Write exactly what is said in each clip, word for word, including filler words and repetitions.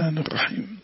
الرحمن الرحيم.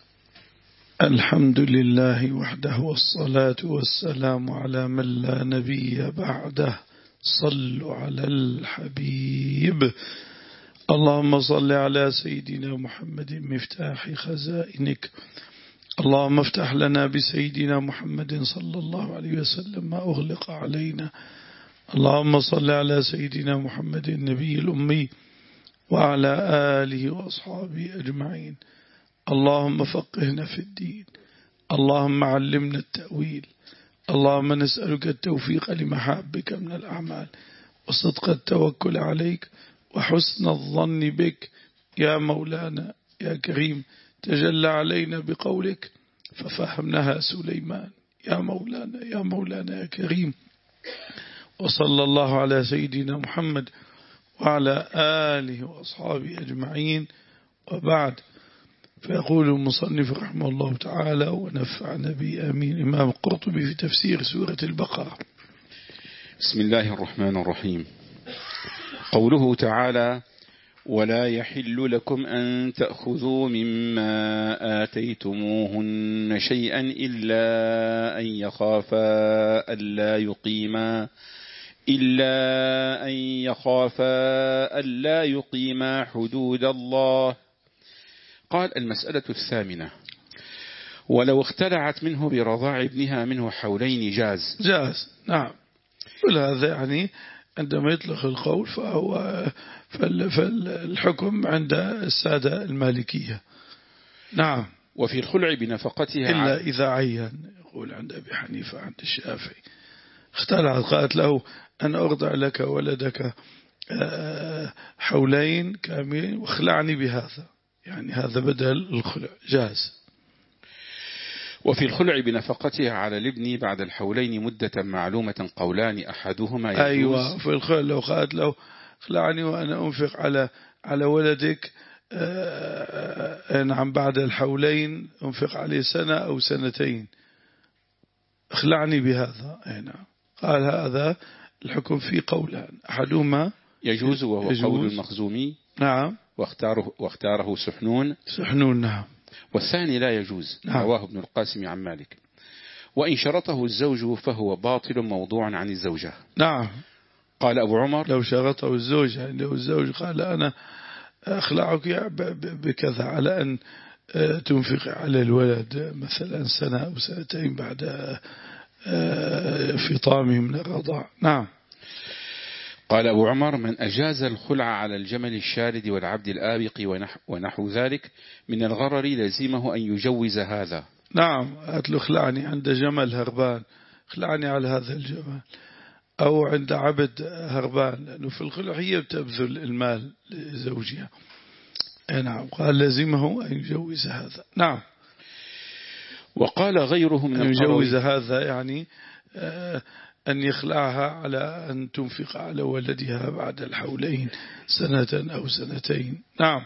الحمد لله وحده والصلاة والسلام على من لا نبي بعده. صلوا على الحبيب. اللهم صل على سيدنا محمد مفتاح خزائنك. اللهم افتح لنا بسيدنا محمد صلى الله عليه وسلم ما أغلق علينا. اللهم صل على سيدنا محمد النبي الأمي وعلى آله وأصحابه أجمعين. اللهم فقهنا في الدين. اللهم علمنا التأويل. اللهم نسألك التوفيق لمحابك من الأعمال وصدق التوكل عليك وحسن الظن بك يا مولانا يا كريم. تجلى علينا بقولك ففهمناها سليمان. يا مولانا يا مولانا يا كريم. وصلى الله على سيدنا محمد وعلى آله وأصحابه أجمعين. وبعد، فيقول المصنف رحمه الله تعالى ونفعنا به آمين. إمام القرطبي في تفسير سورة البقرة. بسم الله الرحمن الرحيم. قوله تعالى: ولا يحل لكم أن تأخذوا مما آتيتموهن شيئا إلا أن يخافا ألا يقيما إلا أن يخافا ألا يقيما حدود الله. قال: المسألة الثامنة: ولو اختلعت منه برضاع ابنها منه حولين جاز. جاز، نعم. ولهذا يعني عندما يطلق القول فهو فالحكم عند السادة المالكية. نعم. وفي الخلع بنفقتها إلا إذا عين، يقول عند أبي حنيفة عند الشافعي. اختلعت قالت له أنا أرضع لك ولدك حولين كاملين واخلعني بهذا، يعني هذا بدل الخلع، جاز. وفي الخلع بنفقتها على الابن بعد الحولين مدة معلومة قولان أحدهما يجوز. أيوة، في الخلع لو قالت له اخلعني وأنا أنفق على على ولدك نعم بعد الحولين أنفق عليه سنة أو سنتين، اخلعني بهذا. نعم. قال هذا الحكم فيه قولان، أحدهما يجوز وهو يجوز. قول المخزومي. نعم. واختاره, واختاره سحنون. سحنون، نعم. والثاني لا يجوز. نعم. رواه ابن القاسم عن مالك. وإن شرطه الزوج فهو باطل موضوع عن الزوجة. نعم. قال أبو عمر: لو شرطه الزوج، يعني لو الزوج قال أنا أخلعك بكذا على أن تنفق على الولد مثلا سنة أو سنتين بعد فطامه من الرضاع. نعم. قال أبو عمر: من أجاز الخلع على الجمل الشارد والعبد الآبق ونحو, ونحو ذلك من الغرر لزمه أن يجوز هذا. نعم. قالت له اخلعني عند جمل هربان، اخلعني على هذا الجمل، أو عند عبد هربان، لأنه في الخلع هي بتبذل المال لزوجها. نعم. قال لزمه أن يجوز هذا. نعم. وقال غيره من أن يجوز هذا يعني أن يخلعها على أن تنفق على ولدها بعد الحولين سنة أو سنتين. نعم.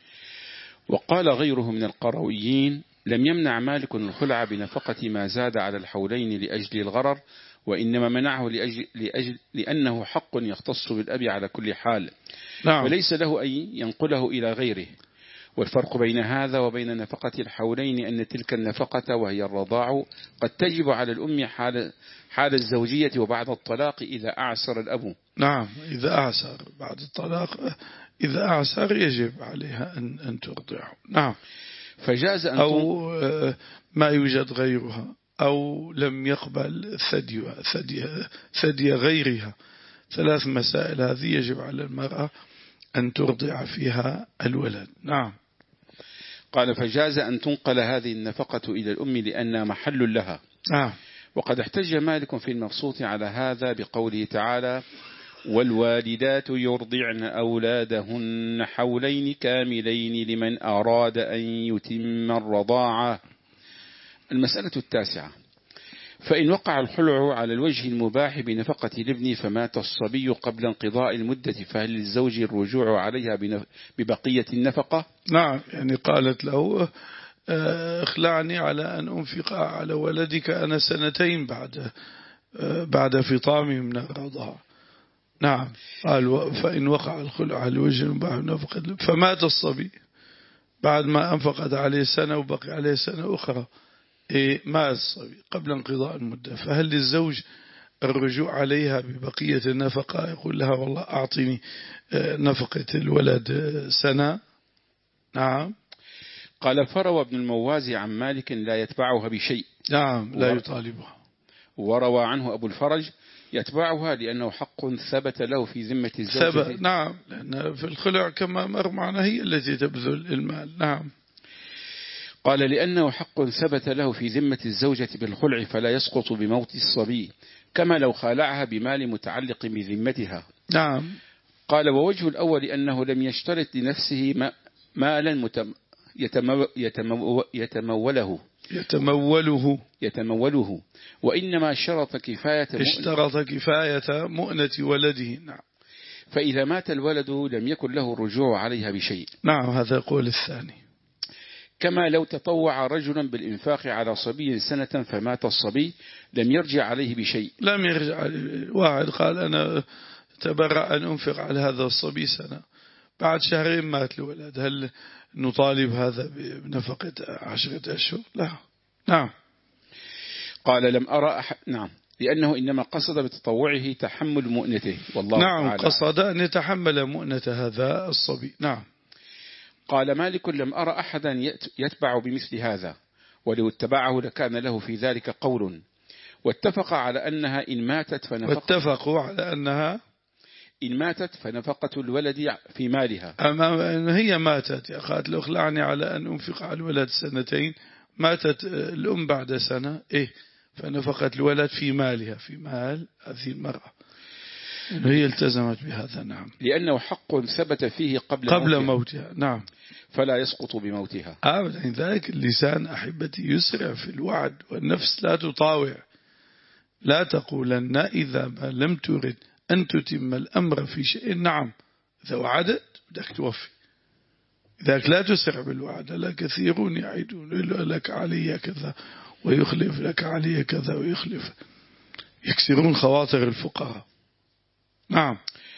وقال غيره من القرويين: لم يمنع مالك الخلع بنفقة ما زاد على الحولين لأجل الغرر، وإنما منعه لأجل لأجل لأنه حق يختص بالأب على كل حال. نعم. وليس له أن ينقله إلى غيره. والفرق بين هذا وبين نفقة الحولين أن تلك النفقة وهي الرضاع قد تجب على الأم حال, حال الزوجية وبعد الطلاق إذا أعسر الأب. نعم. إذا أعسر بعد الطلاق، إذا أعسر يجب عليها أن, أن ترضعه. نعم. فجاز أن أو ما يوجد غيرها، أو لم يقبل ثدي ثدي ثدي غيرها. ثلاث مسائل هذه يجب على المرأة أن ترضع فيها الولد. نعم. قال: فجاز أن تنقل هذه النفقة إلى الأم لأنها محل لها. نعم. وقد احتج مالك في المبسوط على هذا بقوله تعالى: والوالدات يرضعن أولادهن حولين كاملين لمن أراد أن يتم الرضاعة. المسألة التاسعة: فإن وقع الخلع على الوجه المباح بنفقة الابن فمات الصبي قبل انقضاء المدة، فهل للزوج الرجوع عليها ببقية النفقة؟ نعم. يعني قالت له اخلعني على أن أنفق على ولدك أنا سنتين بعد بعد فطامه من الرضاعة. نعم. قال: فإن وقع الخلع على الوجه المباح بنفقة فمات الصبي بعد ما أنفقت عليه سنة وبقي عليه سنة أخرى إيه مات الصبي قبل انقضاء المدة، فهل للزوج الرجوع عليها ببقية النفقة؟ يقول لها والله أعطيني نفقة الولد سنة. نعم. قال فروى ابن الموازي عن مالك لا يتبعها بشيء. نعم لا يطالبها. وروى عنه أبو الفرج يتبعها لأنه حق ثبت له في ذمة الزوجة. نعم، لأن في الخلع كما مر معنا هي التي تبذل المال. نعم. قال لأنه حق ثبت له في ذمة الزوجة بالخلع فلا يسقط بموت الصبي، كما لو خالعها بمال متعلق بذمتها. نعم. قال ووجه الأول أنه لم يشترط لنفسه مالا يتمو يتمو يتموله يتموله يتموله وإنما شرط كفاية اشترط كفاية مؤنة ولده. نعم. فإذا مات الولد لم يكن له الرجوع عليها بشيء. نعم هذا القول الثاني. كما لو تطوع رجلا بالإنفاق على صبي سنة فمات الصبي لم يرجع عليه بشيء. لم يرجع عليه. واحد قال أنا تبرع أن أنفق على هذا الصبي سنة، بعد شهرين مات الولد، هل نطالب هذا بنفقة عشرة أشهر؟ لا. نعم. قال لم أرى أحد. نعم، لأنه إنما قصد بتطوعه تحمل مؤنته والله نعم تعالى. قصد أن يتحمل مؤنة هذا الصبي. نعم. قال مالك لم أرى أحدا يتبع بمثل هذا، ولو اتبعه لكان له في ذلك قول. واتفق على أنها إن ماتت فنفقة واتفقوا على أنها إن ماتت فنفقة الولد في مالها. أما هي ماتت يا أخوات لو خلعني على أن أنفق على الولد سنتين، ماتت الأم بعد سنة، إيه فنفقة الولد في مالها، في مال هذه المرأة، هي التزمت بهذا. نعم. لأنه حق ثبت فيه قبل, قبل موتها. موتها. نعم. فلا يسقط بموتها أبدا. ذلك اللسان أحبتي يسرع في الوعد، والنفس لا تطاوع. لا تقولن إذا ما لم ترد أن تتم الأمر في شيء. نعم إذا وعدت بدك توفي، ذاك لا تسرع بالوعد. لا كثيرون يعيدون لك علي كذا ويخلف، لك علي كذا ويخلف، يكسرون خواطر الفقراء. نعم.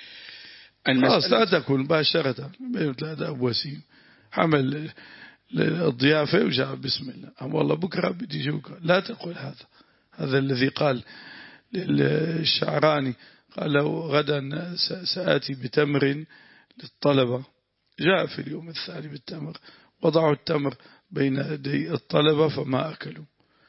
خلاص لا تكون مباشرة بين ثلاثة أبو وسيم حمل الضيافة وجاء بسم الله، أم والله بكرة بدي جوكا، لا تقول هذا. هذا الذي قال للشعراني قال له غدا سآتي بتمر للطلبة، جاء في اليوم الثاني بالتمر، وضعوا التمر بين يدي الطلبة فما أكلوا.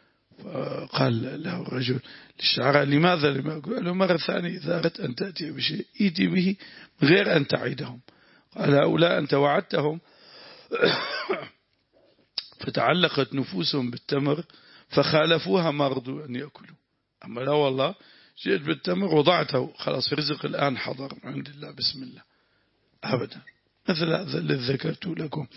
فقال له الرجل للشعراني لماذا لما أقول له مرة ثانية إذا أردت أن تأتي بشيء إيتي به غير أن تعيدهم. قال هؤلاء أنت وعدتهم فتعلقت نفوسهم بالتمر فخالفوها ما رضوا أن يأكلوا. أما لا والله جئت بالتمر وضعته خلاص رزق الآن حضر عند الله بسم الله. أبدا. مثل هذا الذي ذكرت لكم،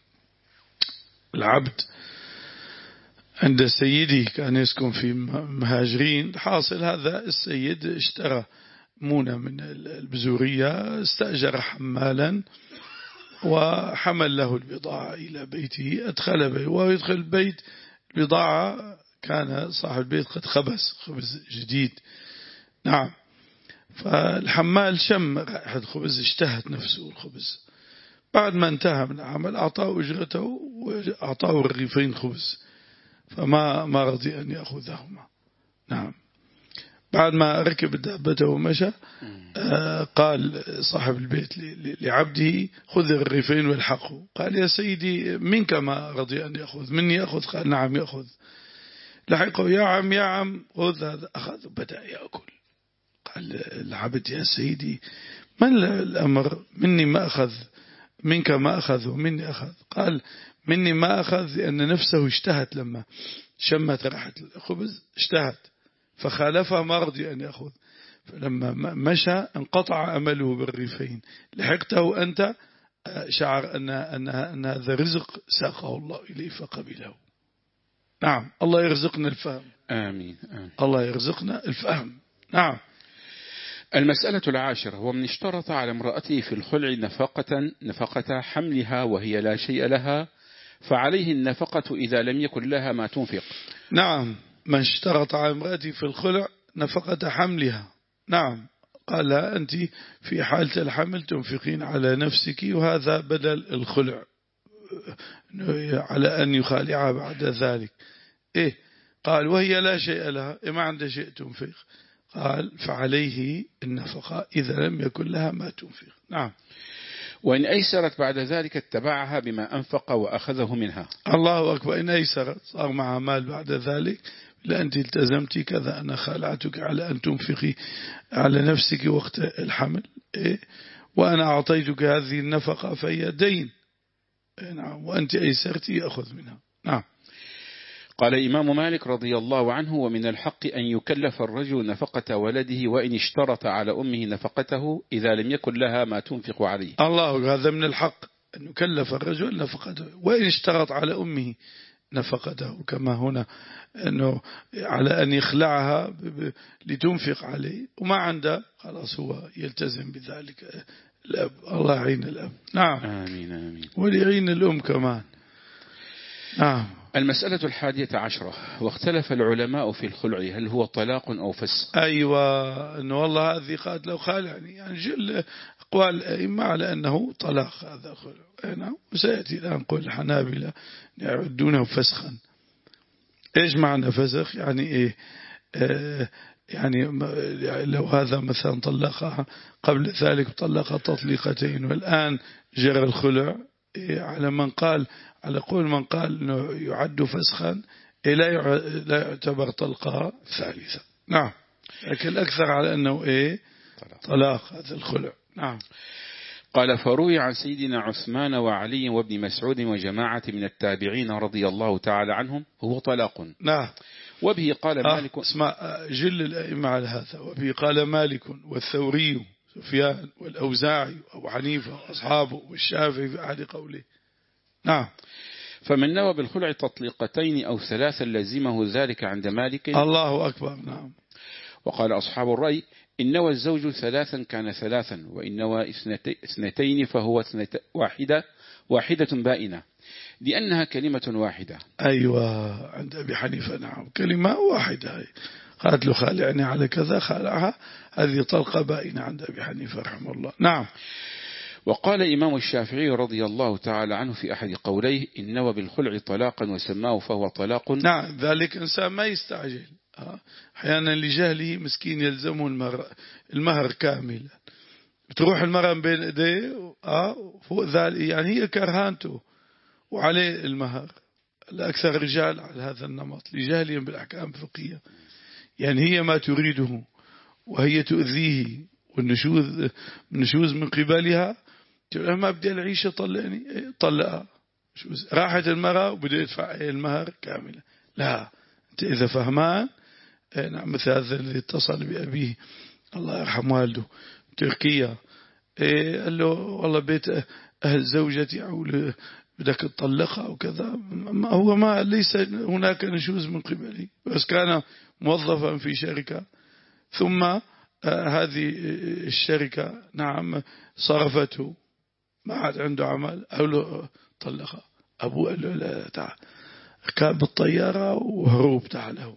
العبد عند سيدي كان يسكن في مهاجرين، حاصل هذا السيد اشترى مونة من البزورية، استأجر حمالا وحمل له البضاعة إلى بيته، أدخل بيته ويدخل البيت البضاعة كان صاحب البيت قد خبز خبز جديد. نعم. فالحمال شم رائحة الخبز اشتهت نفسه الخبز، بعد ما انتهى من العمل أعطاه أجرته وأعطاه رغيفين خبز، فما ما رضي أن يأخذهما. نعم. بعد ما ركب دابته ومشى آه قال صاحب البيت لعبده خذ الرغيفين والحقه. قال يا سيدي منك ما رضي أن يأخذ، مني يأخذ؟ قال نعم يأخذ. لحقه يا عم يا عم خذ هذا، أخذ بدأ يأكل. قال العبد يا سيدي من الأمر، مني ما أخذ منك ما أخذ ومني أخذ؟ قال مني ما أخذ لأن نفسه اشتهت لما شمت ريحة الخبز اشتهت فخالفها ما رضي أن يأخذ، فلما مشى انقطع أمله بالرغيفين، لحقته أنت شعر أن, أن, أن هذا رزق ساقه الله إليه فقبله. نعم. الله يرزقنا الفهم. آمين. آمين. الله يرزقنا الفهم. نعم. المسألة العاشرة، ومن اشترط على امرأته في الخلع نفقة نفقة حملها وهي لا شيء لها فعليه النفقة إذا لم يكن لها ما تنفق. نعم. من اشترط على امرأته في الخلع نفقة حملها. نعم. قال أنت في حالة الحمل تنفقين على نفسك، وهذا بدل الخلع على أن يخالعها بعد ذلك. إيه قال وهي لا شيء لها، إيه ما عنده شيء تنفق. قال فعليه النفقة إذا لم يكن لها ما تنفق. نعم. وإن أيسرت بعد ذلك اتبعها بما أنفق وأخذه منها. الله أكبر. إن أيسرت صار معها مال بعد ذلك، لأنت التزمت كذا، أنا خالعتك على أن تنفقي على نفسك وقت الحمل، إيه؟ وأنا أعطيتك هذه النفقة فهي دين، نعم، وأنت أيسرت يأخذ منها. نعم. قال إمام مالك رضي الله عنه ومن الحق أن يكلف الرجل نفقة ولده وإن اشترط على أمه نفقته إذا لم يكن لها ما تنفق عليه. الله، هذا من الحق أن يكلف الرجل نفقته وإن اشترط على أمه نفقته، كما هنا أنه على أن يخلعها لتنفق عليه وما عنده خلاص هو يلتزم بذلك الأب. الله يعين الأب. نعم. آمين آمين. وليعين الأم كمان. نعم. المسألة الحادية عشرة. واختلف العلماء في الخلع هل هو طلاق أو فسخ. أيوة، أنه والله هذه قالت لو خالعني، يعني جل أقوال الأئمة على أنه طلاق هذا خلع. نعم. وسيأتي الآن قول الحنابلة يعدونه فسخا. إيش معنى فسخ؟ يعني إيه؟ آه يعني لو هذا مثلا طلقها قبل ذلك طلقها تطليقتين والآن جرى الخلع، إيه على من قال على قول من قال إنه يعد فسخا، إيه لا يعتبر طلقة ثالثة. نعم. لكن الأكثر على أنه إيه طلاق هذا الخلع. نعم. قال فروي عن سيدنا عثمان وعلي وابن مسعود وجماعة من التابعين رضي الله تعالى عنهم هو طلاق. نعم. وبه قال آه مالك. اسمع جل الأئمة على هذا. وبه قال مالك والثوري سفيان والأوزاعي وأبو حنيفة وأصحابه والشافعي في أحد قوله. نعم. فمن نوى بالخلع تطليقتين أو ثلاثا لزمه ذلك عند مالك. الله أكبر. نعم. وقال أصحاب الرأي إن نوى الزوج ثلاثا كان ثلاثا، وإن نوى اثنتين فهو واحدة واحدة بائنة لأنها كلمة واحدة. أيوة عند أبي حنيفة. نعم كلمة واحدة. قالت له خالعني على كذا خالعها، هذه طلقة بائنة عند أبي حنيفة رحمه الله. نعم. وقال إمام الشافعي رضي الله تعالى عنه في أحد قوليه إن نوى بالخلع طلاقا وسماه فهو طلاق. نعم. ذلك إنسان ما يستعجل، أحيانا لجهله مسكين يلزمه المهر, المهر كاملا، بتروح المرأة بين يديه آه فوق ذلك، يعني هي كرهانته وعليه المهر. الأكثر رجال على هذا النمط لجهلهم بالأحكام الفقهية، يعني هي ما تريده وهي تؤذيه والنشوذ النشوذ من قبلها، تقول ما بدي العيشة طلقني، طلقها. راحت المرأة وبدأ يدفع المهر كاملا. لا، أنت إذا فهمان. نعم. مثل هذا الذي اتصل بأبيه الله يرحم والده تركيا، إيه قال له والله بيت أهل زوجتي أو بدك تطلقها وكذا، هو ما ليس هناك نشوز من قبلي، بس كان موظفا في شركة، ثم آه هذه الشركة نعم صرفته، ما عاد عنده عمل، قال له طلقها. أبوه قال له لا تعال، ركب بالطيارة وهروب تعال.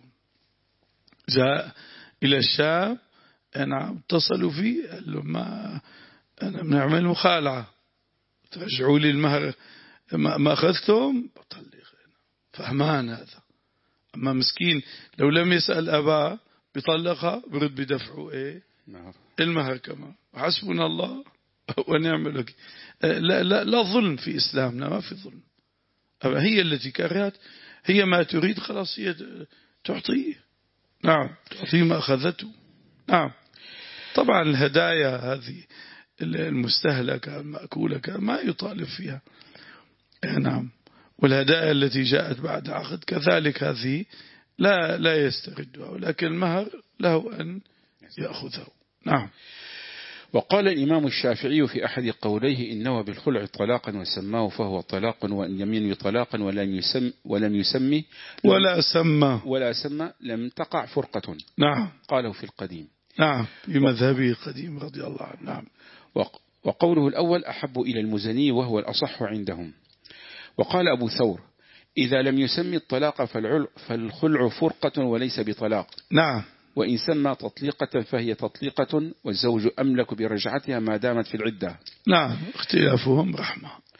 جاء إلى الشام، نعم اتصلوا فيه قال له ما أنا بنعمل مخالعة، ترجعوا لي المهر ما أخذتم بطلق. فهمان هذا. أما مسكين لو لم يسأل أباه بيطلقها برد بدفعه إيه المهر كمان. حسبنا الله ونعم الوكيل. لا, لا, لا ظلم في إسلامنا، ما في ظلم. هي التي كرهت، هي ما تريد خلاص هي تعطيه. نعم تعطيه ما أخذته. نعم. طبعا الهدايا هذه المستهلكة المأكولة ما يطالب فيها. نعم. والهدايا التي جاءت بعد عقد كذلك هذه لا لا يستردها، ولكن المهر له أن يأخذه. نعم. وقال الإمام الشافعي في أحد قوليه إن نوى بالخلع طلاقا وسماه فهو طلاق، وإن لم ينوي طلاقا ولم يسم ولم يسمي ولا سمى ولا سمى لم تقع فرقة. نعم. قاله في القديم. نعم بمذهبه القديم رضي الله عنه. نعم. وقوله الأول أحب إلى المزني وهو الأصح عندهم. وقال أبو ثور إذا لم يسمي الطلاق فالخلع فرقة وليس بطلاق. نعم. وإن سمى تطليقة فهي تطليقة، والزوج أملك برجعتها ما دامت في العدة. نعم. اختلافهم رحمة. نعم.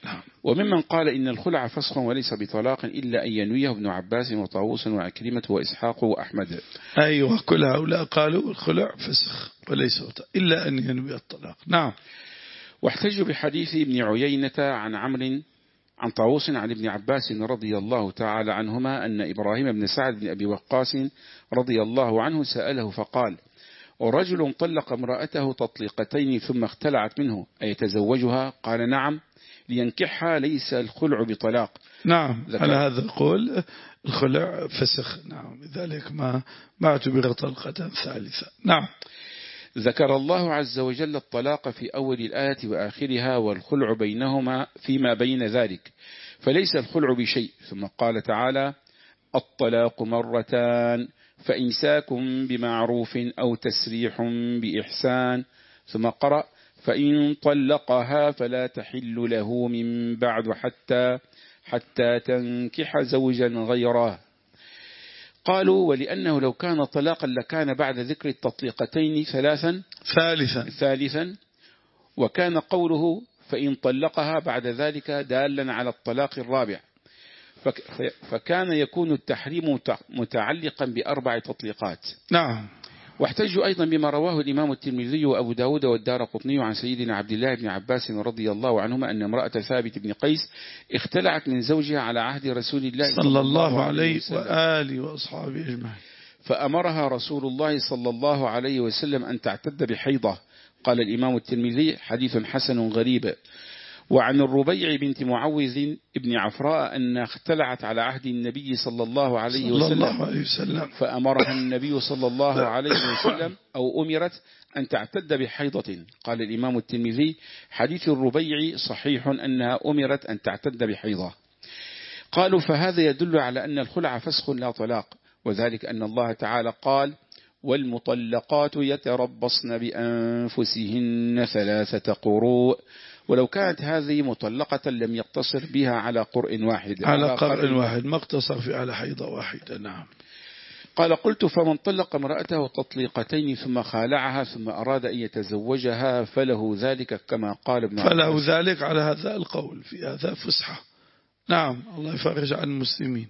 وممن قال إن الخلع فسخ وليس بطلاق إلا أن ينويه ابن عباس وطاووس وعكرمة وإسحاق وأحمد. أيوة، كل هؤلاء قالوا الخلع فسخ وليس إلا أن ينوي الطلاق. نعم. واحتجوا بحديث ابن عيينة عن عمرو عن طاووس عن ابن عباس رضي الله تعالى عنهما أن إبراهيم بن سعد بن أبي وقاص رضي الله عنه سأله فقال: ورجل طلق امرأته تطليقتين ثم اختلعت منه أيتزوجها؟ قال: نعم، لينكحها، ليس الخلع بطلاق. نعم، على هذا القول الخلع فسخ. نعم، لذلك ما ما اعتبر طلقة ثالثة. نعم. ذكر الله عز وجل الطلاق في أول الآية وآخرها والخلع بينهما فيما بين ذلك، فليس الخلع بشيء. ثم قال تعالى: الطلاق مرتان فإمساك بمعروف أو تسريح بإحسان. ثم قرأ: فإن طلقها فلا تحل له من بعد حتى حتى تنكح زوجا غيره. قالوا: ولأنه لو كان طلاقا لكان بعد ذكر التطليقتين ثلاثا ثالثا ثالثا وكان قوله فإن طلقها بعد ذلك دالا على الطلاق الرابع، فكان يكون التحريم متعلقا بأربع تطليقات. نعم. واحتجوا أيضا بما رواه الإمام الترمذي وأبو داود والدارقطني عن سيدنا عبد الله بن عباس رضي الله عنهما أن امرأة ثابت بن قيس اختلعت من زوجها على عهد رسول الله صلى الله عليه وآله وأصحابه أجمعين، فأمرها رسول الله صلى الله عليه وسلم أن تعتد بحيضة. قال الإمام الترمذي: حديث حسن غريب. وعن الربيع بنت معوذ ابن عفراء أن اختلعت على عهد النبي صلى الله عليه وسلم, صلى الله عليه وسلم فأمرها النبي صلى الله عليه وسلم أو أمرت أن تعتد بحيضة. قال الإمام الترمذي: حديث الربيع صحيح أنها أمرت أن تعتد بحيضة. قالوا: فهذا يدل على أن الخلع فسخ لا طلاق، وذلك أن الله تعالى قال: والمطلقات يتربصن بأنفسهن ثلاثة قروء. ولو كانت هذه مطلقة لم يقتصر بها على قرء واحد على قرء واحد ما اقتصر في على حيضة واحدة. نعم. قال: قلت: فمن طلق امرأته تطليقتين ثم خالعها ثم أراد أن يتزوجها فله ذلك كما قال ابن عباس. فله ذلك على هذا القول، في هذا فسحة. نعم، الله يفرج عن المسلمين.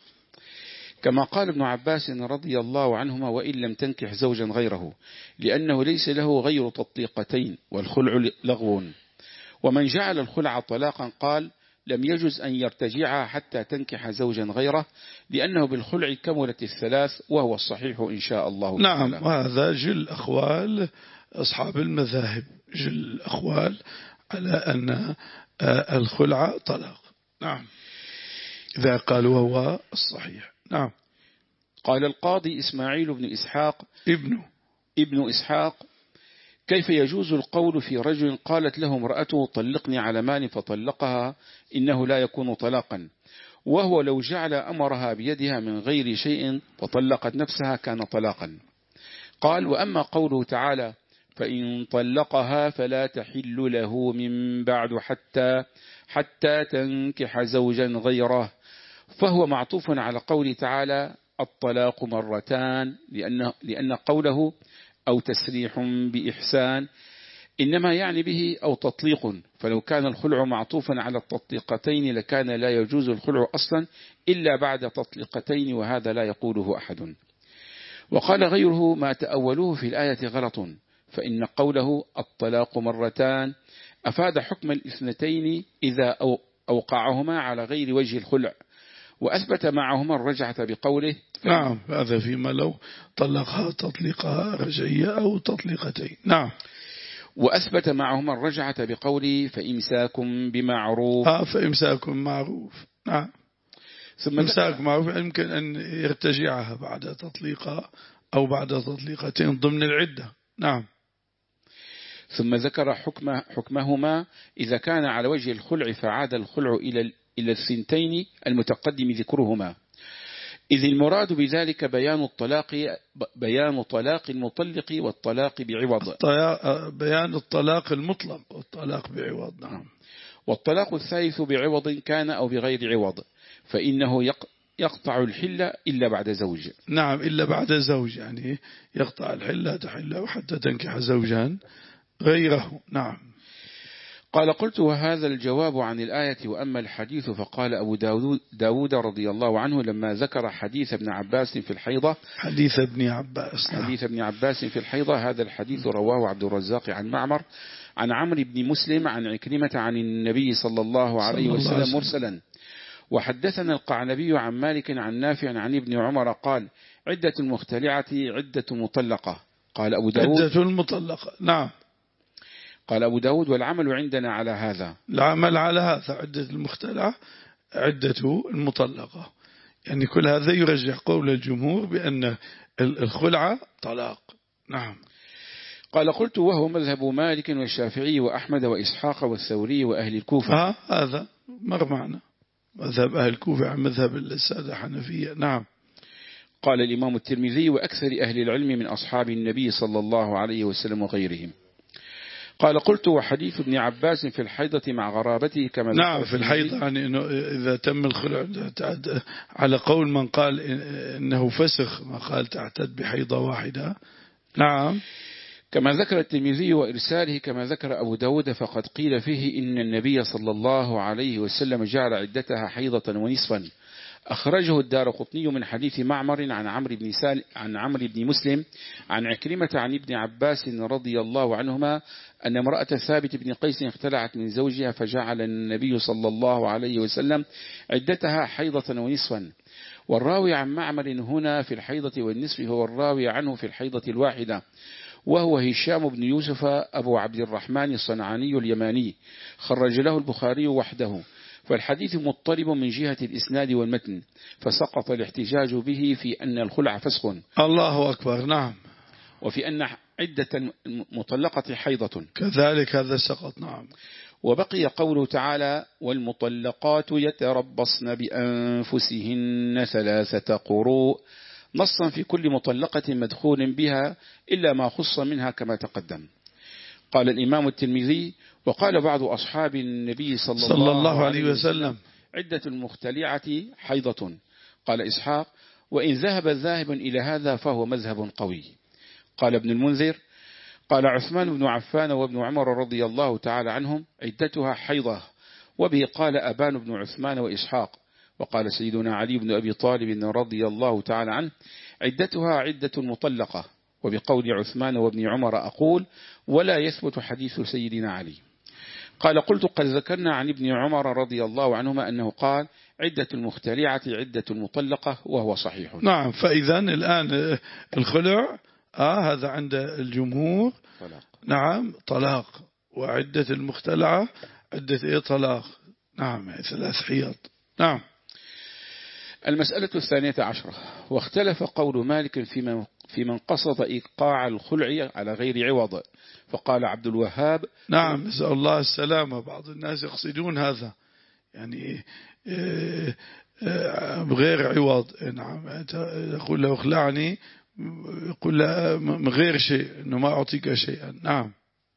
كما قال ابن عباس رضي الله عنهما: وإن لم تنكح زوجا غيره، لأنه ليس له غير تطليقتين والخلع لغو. ومن جعل الخلع طلاقا قال: لم يجز أن يرتجعها حتى تنكح زوجا غيره، لأنه بالخلع كملت الثلاث، وهو الصحيح إن شاء الله تعالى. نعم. وهذا جل أخوال أصحاب المذاهب، جل أخوال على أن الخلع طلاق. نعم، إذا قالوا هو الصحيح. نعم. قال القاضي إسماعيل بن إسحاق ابنه ابن إسحاق: كيف يجوز القول في رجل قالت له امرأته طلقني على مال فطلقها، إنه لا يكون طلاقا، وهو لو جعل أمرها بيدها من غير شيء فطلقت نفسها كان طلاقا. قال: وأما قوله تعالى: فإن طلقها فلا تحل له من بعد حتى حتى تنكح زوجا غيره، فهو معطوف على قوله تعالى: الطلاق مرتان، لأن, لأن قوله أو تسريح بإحسان إنما يعني به أو تطليق، فلو كان الخلع معطوفا على التطليقتين لكان لا يجوز الخلع أصلا إلا بعد تطليقتين، وهذا لا يقوله أحد. وقال غيره: ما تأولوه في الآية غلط، فإن قوله الطلاق مرتان أفاد حكم الاثنتين إذا أوقعهما على غير وجه الخلع، وأثبت معهما الرجعة بقوله. نعم، هذا فيما لو طلقها تطليقها رجعية أو تطليقتين. نعم. وأثبت معهما الرجعة بقوله: فإمساكم بمعروف. آه فإمساكم معروف. نعم. ثم إمساك معروف يمكن أن يرتجعها بعد تطليقها أو بعد تطليقتين ضمن العدة. نعم. ثم ذكر حكم حكمهما إذا كان على وجه الخلع فعاد الخلع إلى إلى الثنتين المتقدم ذكرهما، إذ المراد بذلك بيان الطلاق بيان طلاق المطلق والطلاق بعوض، بيان الطلاق المطلق والطلاق بعوض. نعم. والطلاق الثالث بعوض كان أو بغير عوض، فإنه يقطع الحلة إلا بعد زوج. نعم، إلا بعد زوج، يعني يقطع الحلة تحله حتى تنكح زوجان غيره. نعم. قال قلت وهذا الجواب عن الآية وأما الحديث فقال أبو داود, داود رضي الله عنه لما ذكر حديث ابن عباس في الحيضة حديث ابن عباس حديث ابن عباس في الحيضة هذا الحديث رواه عبد الرزاق عن معمر عن عمرو بن مسلم عن عكرمة عن النبي صلى الله عليه وسلم مرسلا. وحدثنا القعنبي عن مالك عن نافع عن ابن عمر قال عدة المختلعة عدة مطلقة. قال أبو داود عدة المطلقة. نعم. قال أبو داود والعمل عندنا على هذا. العمل على هذا عدة المختلعة عدة المطلقة، يعني كل هذا يرجح قول الجمهور بأن الخلعة طلاق. نعم. قال قلت وهو مذهب مالك والشافعي وأحمد وإسحاق والثوري وأهل الكوفة. آه هذا مر معنا مذهب أهل الكوفة عن مذهب السادة حنفية. نعم. قال الإمام الترمذي وأكثر أهل العلم من أصحاب النبي صلى الله عليه وسلم وغيرهم. قال قلت وحديث ابن عباس في الحيضة مع غرابته كما نعم في الحيضة يعني إنه إذا تم الخلع على قول من قال إنه فسخ ما قال تعتد بحيضة واحدة. نعم. كما ذكر الترمذي وإرساله كما ذكر أبو داود فقد قيل فيه إن النبي صلى الله عليه وسلم جعل عدتها حيضة ونصفا. أخرجه الدارقطني من حديث معمر عن عمرو بن سال عن عمرو بن مسلم عن عكرمة عن ابن عباس رضي الله عنهما أن امرأة ثابت بن قيس اختلعت من زوجها فجعل النبي صلى الله عليه وسلم عدتها حيضة ونصفا. والراوي عن معمر هنا في الحيضة والنصف هو الراوي عنه في الحيضة الواحدة وهو هشام بن يوسف أبو عبد الرحمن الصنعاني اليماني خرج له البخاري وحده. فالحديث مضطرب من جهة الإسناد والمتن فسقط الاحتجاج به في أن الخلع فسخ. الله أكبر. نعم. وفي أن عدة المطلقة حيضة كذلك هذا سقط. نعم. وبقي قوله تعالى والمطلقات يتربصن بأنفسهن ثلاثة قروء نصا في كل مطلقة مدخول بها إلا ما خص منها كما تقدم. قال الإمام الترمذي وقال بعض أصحاب النبي صلى, صلى الله, الله عليه وسلم عدة المختلعة حيضة. قال إسحاق وإن ذهب ذاهب إلى هذا فهو مذهب قوي. قال ابن المنذر قال عثمان بن عفان وابن عمر رضي الله تعالى عنهم عدتها حيضة وبه قال أبان بن عثمان وإسحاق. وقال سيدنا علي بن أبي طالب رضي الله تعالى عنه عدتها عدة مطلقة وبقول عثمان وابن عمر أقول ولا يثبت حديث سيدنا علي. قال قلت قد ذكرنا عن ابن عمر رضي الله عنهما أنه قال عدة المختلعة عدة المطلقة وهو صحيح. نعم. فإذا الآن الخلع آه هذا عند الجمهور طلاق. نعم طلاق. وعدة المختلعة عدة إيه طلاق. نعم ثلاث حيض. نعم. المسألة الثانية عشرة واختلف قول مالك في من, في من قصد إيقاع الخلع على غير عوض فقال عبد الوهاب نعم نسأل الله السلامة. بعض الناس يقصدون هذا يعني بغير عوض. نعم يقول له اخلعني يقول له من غير شيء إنه ما أعطيك شيئا. نعم.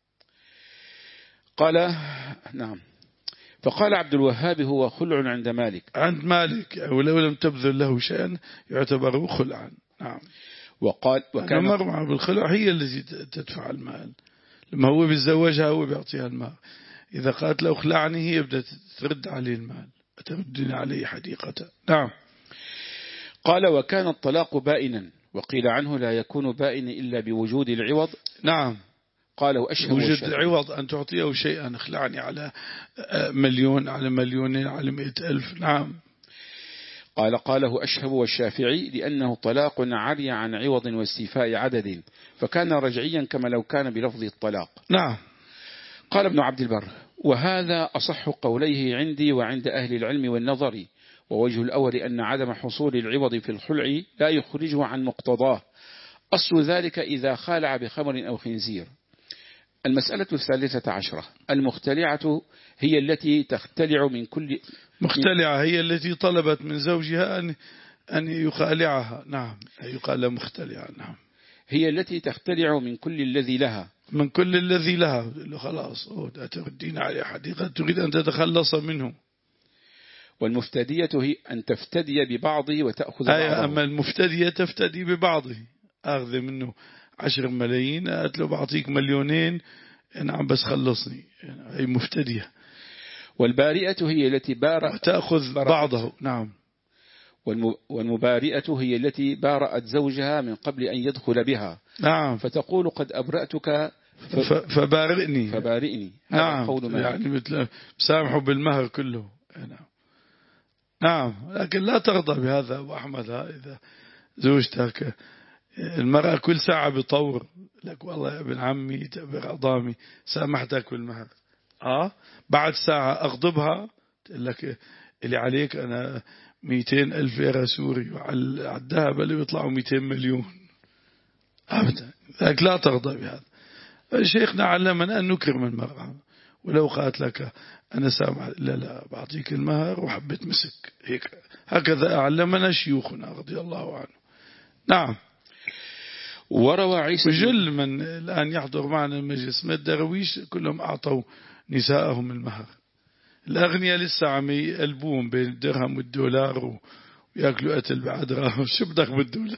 قال نعم فقال عبد الوهاب هو خلع عند مالك عند مالك ولو لم تبذل له شيئا يعتبر خلعا. نعم. وقال وكان مرمى بالخلع هي التي تدفع المال لما هو بيتزوجها هو بيعطيها المال. إذا قالت له اخلعني هي بدأت ترد عليه المال تردني عليه حديقة. نعم. قال وكان الطلاق بائنا وقيل عنه لا يكون بائن إلا بوجود العوض. نعم. قاله أشهب وجود العوض أن تعطيه شيئا اخلعني على مليون على مليونين على مئة ألف. نعم. قال قاله أشهب والشافعي لأنه طلاق عري عن عوض واستيفاء عدد فكان رجعيا كما لو كان بلفظ الطلاق. نعم. قال ابن عبد البر وهذا أصح قوليه عندي وعند أهل العلم والنظر. ووجه الأول أن عدم حصول العوض في الخلع لا يخرجه عن مقتضاه أصل ذلك إذا خالع بخمر أو خنزير. المسألة الثالثة عشرة المختلعة هي التي تختلع من كل مختلعة هي التي طلبت من زوجها أن أن يخالعها. نعم يقال مختلعة. نعم. هي التي تختلع من كل الذي لها من كل الذي لها خلاص تردين عليه حديقة تريد أن تتخلص منه. والمفتدية هي أن تفتدي ببعضه وتأخذ أي بعضه. أما المفتدية تفتدي ببعضه أخذ منه عشر ملايين أتلو بعطيك مليونين نعم بس خلصني يعني هي مفتدية. والبارئة هي التي بارأت تأخذ بعضه. نعم. والمبارئة هي التي بارأت زوجها من قبل أن يدخل بها. نعم. فتقول قد أبرأتك فبارئني فبارئني. نعم يعني مثل سامحوا بالمهر كله. نعم. نعم لكن لا ترضى بهذا أبو أحمد. إذا زوجتك المرأة كل ساعة بطور لك والله يا ابن عمي تبر عظامي سامحتك بالمهر، آه بعد ساعة أغضبها تقول لك اللي عليك أنا مئتين ألف ليرة سوري وعلى الذهب اللي بيطلعوا مئتين مليون أبدا. لك لا ترضى بهذا. شيخنا علمنا أن نكرم المرأة، ولو قالت لك أنا سامح لا لا بعطيك المهر وحبة مسك هيك، هكذا علمنا شيوخنا رضي الله عنه. نعم. وروى عيسى وجل من الآن يحضر معنا المجلس من الدرويش كلهم أعطوا نساءهم المهر. الأغنياء لسه عم يقلبون بين الدرهم والدولار ويأكلوا قتل بعد شو بدك بالدولار.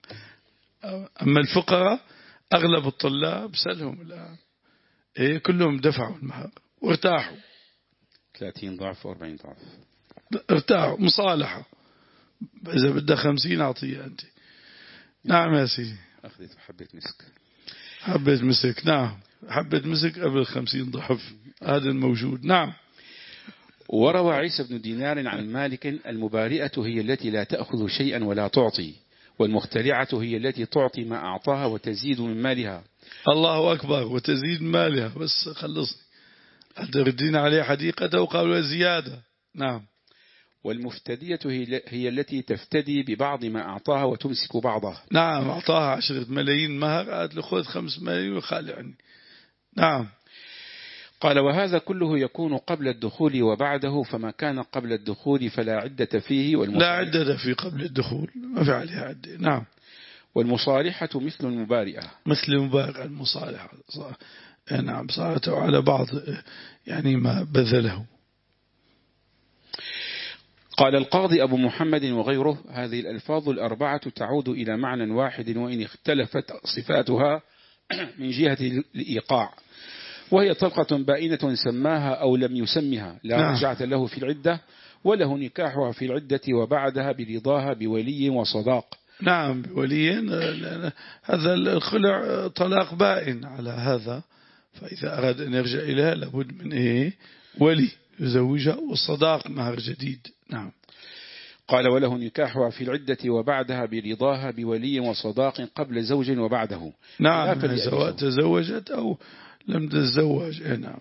أما الفقراء أغلب الطلاب سألهم الآن إيه كلهم دفعوا المهر وارتاحوا. ثلاثين ضعف وأربعين ضعف ارتاحوا مصالحة. إذا بدها خمسين أعطيها أنت. نعم يا سيدي. أخذت حبة مسك. حبة مسك. نعم حبة مسك قبل خمسين ضعف هذا الموجود. نعم. وروى عيسى بن دينار عن مالك المبارئة هي التي لا تأخذ شيئا ولا تعطي، والمختلعة هي التي تعطي ما أعطاها وتزيد من مالها. الله أكبر. وتزيد من مالها. بس خلصني أتردين عليه حديقته وقالوا زيادة. نعم. والمفتدية هي التي تفتدي ببعض ما أعطاها وتمسك بعضها. نعم أعطاها عشرة ملايين مهر قالت له خذ خمس ملايين وخالي عني. نعم. قال وهذا كله يكون قبل الدخول وبعده، فما كان قبل الدخول فلا عدة فيه. لا عدة فيه قبل الدخول ما في عليها عدة. نعم. والمصالحة مثل المبارئة. مثل المبارئة المصالحة. نعم صارته على بعض يعني ما بذله. قال القاضي أبو محمد وغيره هذه الألفاظ الأربعة تعود إلى معنى واحد وإن اختلفت صفاتها من جهة الإيقاع، وهي طلقة بائنة سماها أو لم يسمها لا نعم. رجعة له في العدة وله نكاحها في العدة وبعدها برضاها بولي وصداق. نعم بولي. هذا الخلع طلاق بائن على هذا، فإذا أراد أن يرجع إليها لابد من إيه ولي يزوجها والصداق مهر جديد. نعم. قال وله نكاحها في العدة وبعدها برضاها بولي وصداق قبل زوج وبعده. نعم سواء تزوجت أو لم تتزوج. نعم.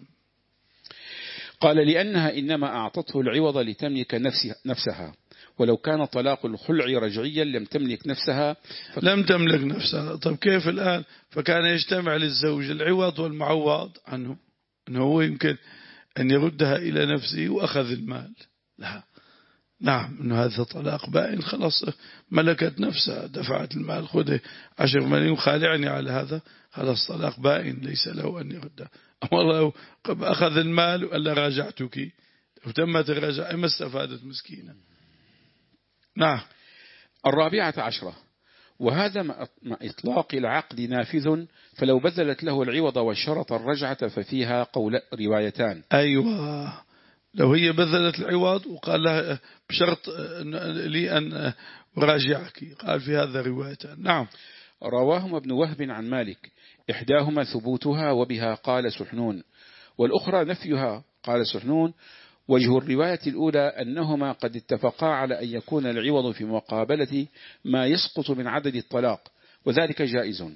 قال لأنها إنما أعطته العوض لتملك نفسها، ولو كان طلاق الخلع رجعيا لم تملك نفسها ف... لم تملك نفسها. طب كيف الآن؟ فكان يجتمع للزوج العوض والمعوض عنه أنه هو يمكن أن يردها إلى نفسه وأخذ المال. لا. نعم إنه هذا طلاق بائن خلاص ملكت نفسها دفعت المال خذه عشر ملايين خالعني على هذا خلاص طلاق بائن ليس له أن يردها. والله أخذ المال وقال راجعتك وتمت الرجعة ما استفادت مسكينة. نعم. الرابعة عشرة وهذا مع إطلاق العقد نافذ، فلو بذلت له العوض والشرط الرجعة ففيها قول روايتان. أيوة لو هي بذلت العوض وقال لها بشرط لي أن أراجعك قال في هذا روايتان. نعم. رواهما ابن وهب عن مالك إحداهما ثبوتها وبها قال سحنون، والأخرى نفيها قال سحنون. وجه الرواية الأولى أنهما قد اتفقا على أن يكون العوض في مقابلة ما يسقط من عدد الطلاق وذلك جائز.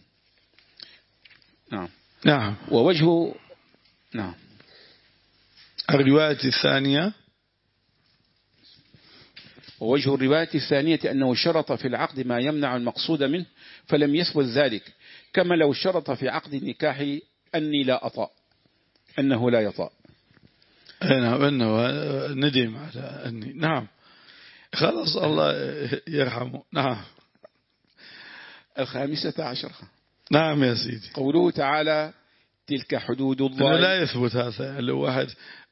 نعم. نعم. ووجه نعم الرواية الثانية ووجه الرواية الثانية أنه شرط في العقد ما يمنع المقصود منه فلم يثبت ذلك، كما لو شرط في عقد النكاح أني لا أطأ أنه لا يطأ. نعم أنه ندم على أني. نعم خلاص الله يرحمه. نعم. الخامسة عشرة. نعم يا سيدي. قوله تعالى تلك حدود الله. لا يثبت هذا. لو واحد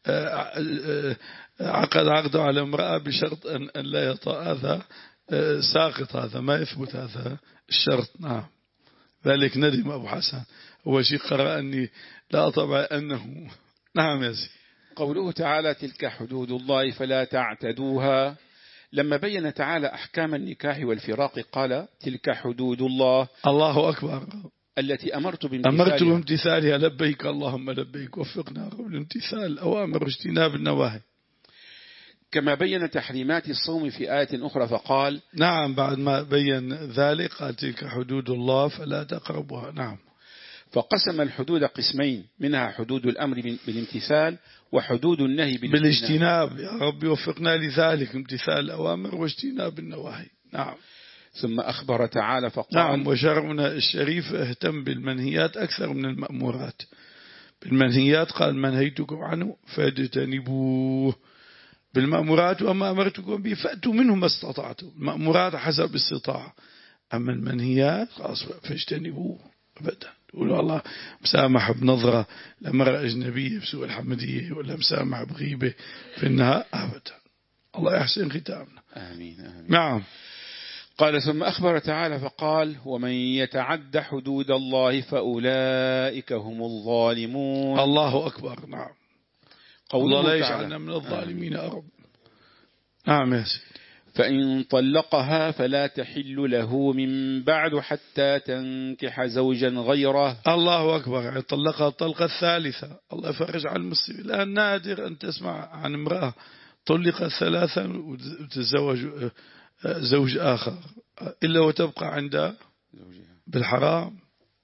عقد عقده على امرأة بشرط أن لا يطأ هذا ساقط، هذا ما يثبت هذا الشرط. نعم ذلك ندم أبو حسن هو شيء قرأ أني لا طبع أنه. نعم يا سيدي. قوله تعالى تلك حدود الله فلا تعتدوها، لما بين تعالى أحكام النكاح والفراق قال تلك حدود الله الله أكبر التي أمرت بامتثالها أمرت بامتثالها لبيك اللهم لبيك وفقنا قبل امتثال الأوامر واجتناب النواهي. كما بين تحريمات الصوم في آية أخرى فقال نعم بعد ما بين ذلك قال تلك حدود الله فلا تقربها. نعم. فقسم الحدود قسمين، منها حدود الأمر بالامتثال وحدود النهي بالاجتناب. يا رب وفقنا لذلك امتثال الأوامر واجتناب النواهي. نعم. ثم أخبر تعالى فقال نعم وشرعنا الشريف اهتم بالمنهيات أكثر من المأمورات. بالمنهيات قال منهيتكم عنه فاجتنبوه، بالمأمورات وما أمرتكم به فأتوا منه ما استطعتم. المأمورات حسب استطاعة، أما المنهيات خلاص فاجتنبوه أبدا. تقولوا الله مسامح بنظرة لمرأة أجنبية بسوء الحمدية ولا مسامح بغيبة في النهاية أبدا. الله يحسن ختامنا. آمين, آمين. نعم. قال ثم أخبر تعالى فقال ومن يتعد حدود الله فأولئك هم الظالمون. الله أكبر. نعم. الله لا يجعلنا من الظالمين يا رب. نعم يا سيدي. فإن طلقها فلا تحل له من بعد حتى تنكح زوجا غيره. الله أكبر. يعني طلقها الطلقة الثالثة. الله يفرج على المسلمين. الآن نادر أن تسمع عن امرأة طلقت ثلاثا وتتزوج زوج آخر إلا وتبقى عند بالحرام.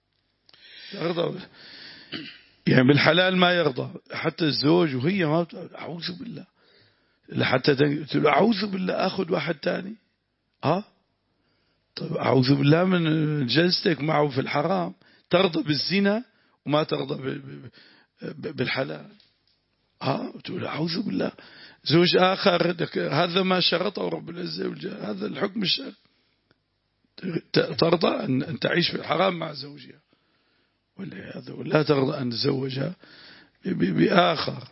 يرضى يعني بالحلال ما يرضى حتى الزوج وهي ما أعوذ بالله حتى تقول أعوذ بالله أخذ واحد تاني. ها طيب أعوذ بالله من جلستك معه في الحرام. ترضى بالزنا وما ترضى بالحلال. ها تقول أعوذ بالله زوج آخر هذا ما شرطه رب العزة والجلال، هذا الحكم الشرعي. ترضى أن تعيش في الحرام مع زوجها ولا ترضى أن تزوجها بآخر.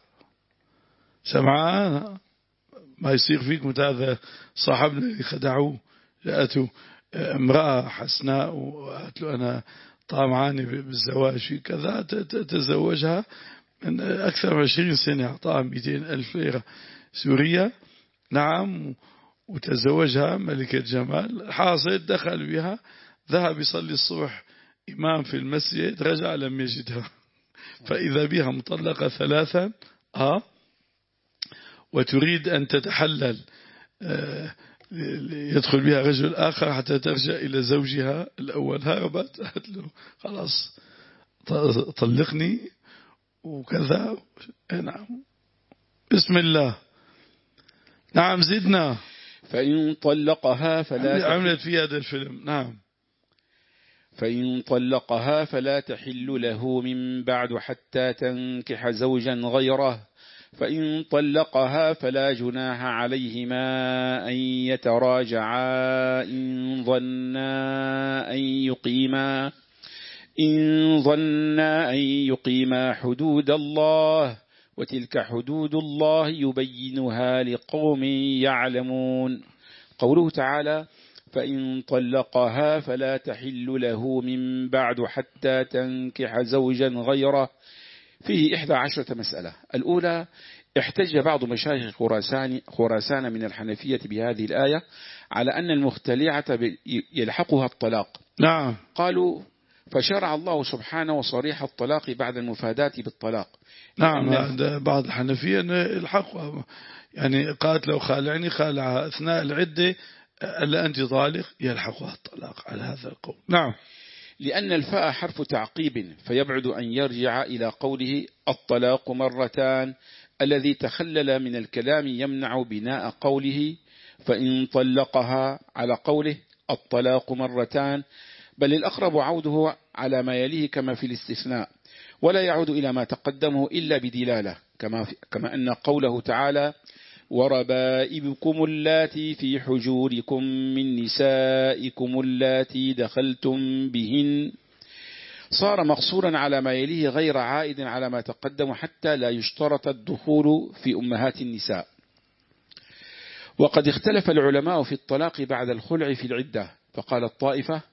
سمعان ما يصير فيك مثل هذا صاحبنا اللي خدعوه، جاءته امرأة حسناء وقالت له أنا طامعاني بالزواج في كذا، تزوجها من أكثر من عشرين سنة أعطاها مئتين ألف ليرة سورية. نعم. وتزوجها ملكة جمال. حاصل دخل بها ذهب يصلي الصبح إمام في المسجد رجع لم يجدها فإذا بها مطلقة ثلاثا. آه وتريد أن تتحلل آه يدخل بها رجل آخر حتى ترجع إلى زوجها الأول. هربت قالت له خلاص طلقني وكذا. نعم. بسم الله. نعم زدنا. فإن طلقها فلا عملت في هذا الفيلم. نعم. فإن طلقها فلا تحل له من بعد حتى تنكح زوجا غيره. فإن طلقها فلا جناح عليهما أن يتراجعا إن ظنا أن يقيما إن ظنا أن يقيما حدود الله وتلك حدود الله يبينها لقوم يعلمون. قوله تعالى فإن طلقها فلا تحل له من بعد حتى تنكح زوجا غيره فيه إحدى عشرة مسألة. الأولى احتج بعض مشايخ خراسان, خراسان من الحنفية بهذه الآية على أن المختلعة يلحقها الطلاق. نعم. قالوا فشرع الله سبحانه وصريح الطلاق بعد المفاداة بالطلاق. نعم. بعض الحنفية يلحقها يعني قالت لو خالعني خالعها أثناء العدة ألا أنت طالق يلحقها الطلاق على هذا القول. نعم. لأن الفاء حرف تعقيب فيبعد أن يرجع إلى قوله الطلاق مرتان الذي تخلل من الكلام يمنع بناء قوله فإن طلقها على قوله الطلاق مرتان، بل الأقرب عوده على ما يليه كما في الاستثناء، ولا يعود إلى ما تقدمه إلا بدلالة كما, كما أن قوله تعالى وربائبكم اللاتي في حجوركم من نسائكم اللاتي دخلتم بهن صار مقصورا على ما يليه غير عائد على ما تقدم حتى لا يشترط الدخول في أمهات النساء. وقد اختلف العلماء في الطلاق بعد الخلع في العدة، فقال الطائفة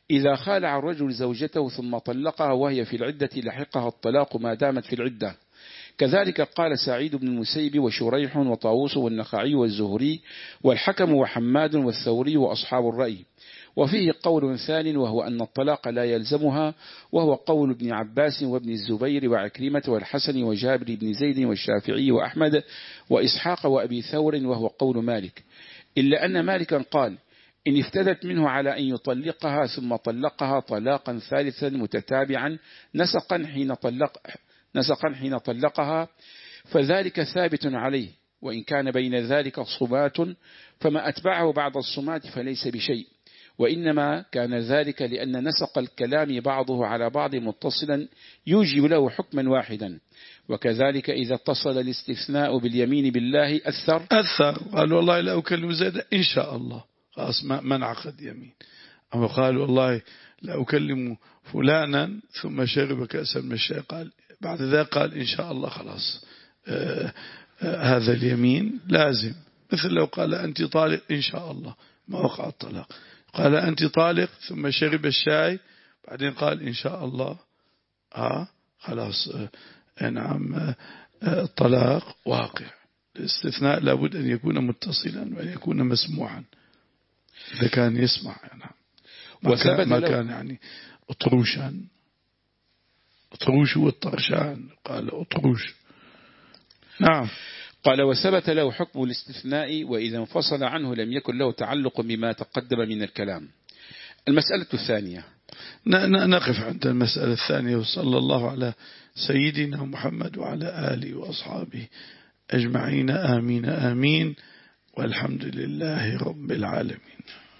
إذا خالع الرجل زوجته ثم طلقها وهي في العدة لحقها الطلاق ما دامت في العدة. كذلك قال سعيد بن المسيب وشريح وطاووس والنخعي والزهري والحكم وحماد والثوري وأصحاب الرأي. وفيه قول ثاني وهو أن الطلاق لا يلزمها، وهو قول ابن عباس وابن الزبير وعكرمة والحسن وجابر بن زيد والشافعي وأحمد وإسحاق وأبي ثور، وهو قول مالك، إلا أن مالكا قال إن افتدت منه على أن يطلقها ثم طلقها طلاقا ثالثا متتابعا نسقا حين طلق نسقا حين طلقها فذلك ثابت عليه، وإن كان بين ذلك صمات فما أتبعه بعد الصمات فليس بشيء، وإنما كان ذلك لأن نسق الكلام بعضه على بعض متصلا يوجب له حكما واحدا. وكذلك إذا اتصل الاستثناء باليمين بالله أثر أثر قال والله لا أكلم زيد إن شاء الله، خلاص ما انعقد يمين. أما قال والله لا أكلم فلانا ثم شرب كأسا من الشاي، قال بعد ذلك قال إن شاء الله، خلاص آه آه هذا اليمين لازم. مثل لو قال أنت طالق إن شاء الله ما وقع الطلاق، قال أنت طالق ثم شرب الشاي بعدين قال إن شاء الله آه خلاص آه نعم آه الطلاق واقع. الاستثناء لابد أن يكون متصلا وأن يكون مسموعا إذا كان يسمع يعني ما كان, ما كان يعني أطروشا أطروش والطرشان قال أطروش. نعم. قال وثبت له حكم الاستثناء وإذا انفصل عنه لم يكن له تعلق بما تقدم من الكلام. المسألة الثانية نقف عند المسألة الثانية، وصلى الله على سيدنا محمد وعلى آله وأصحابه أجمعين آمين آمين والحمد لله رب العالمين.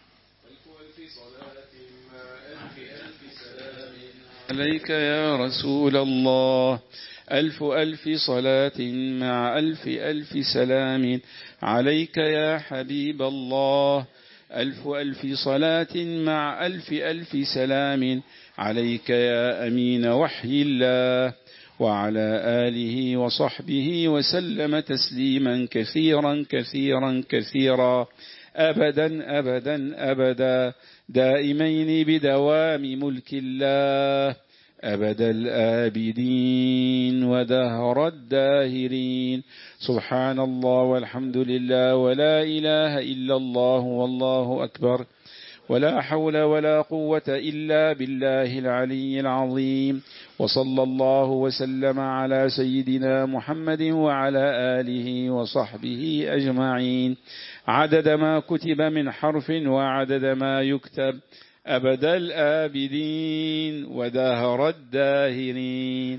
عليك يا رسول الله ألف ألف صلاة مع ألف ألف سلام عليك يا حبيب الله ألف ألف صلاة مع ألف ألف سلام عليك يا أمين وحي الله وعلى آله وصحبه وسلم تسليما كثيرا كثيرا كثيرا أبدا أبدا أبدا دائمين بدوام ملك الله أبد الآبدين ودهر الداهرين. سبحان الله والحمد لله ولا إله إلا الله والله أكبر ولا حول ولا قوة إلا بالله العلي العظيم. وصلى الله وسلم على سيدنا محمد وعلى آله وصحبه أجمعين عدد ما كتب من حرف وعدد ما يكتب أبد الآبدين ودهر الداهرين.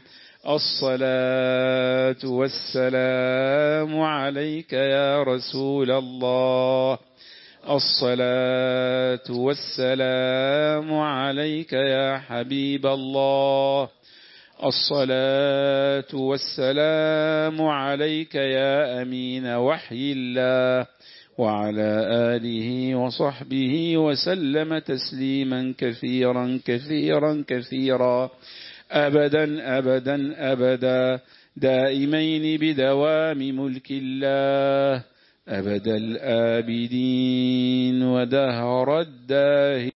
الصلاة والسلام عليك يا رسول الله الصلاة والسلام عليك يا حبيب الله الصلاة والسلام عليك يا أمين وحي الله وعلى آله وصحبه وسلم تسليما كثيرا كثيرا كثيرا أبدا أبدا أبدا دائمين بدوام ملك الله أبد الآبدين ودهر الداهرين.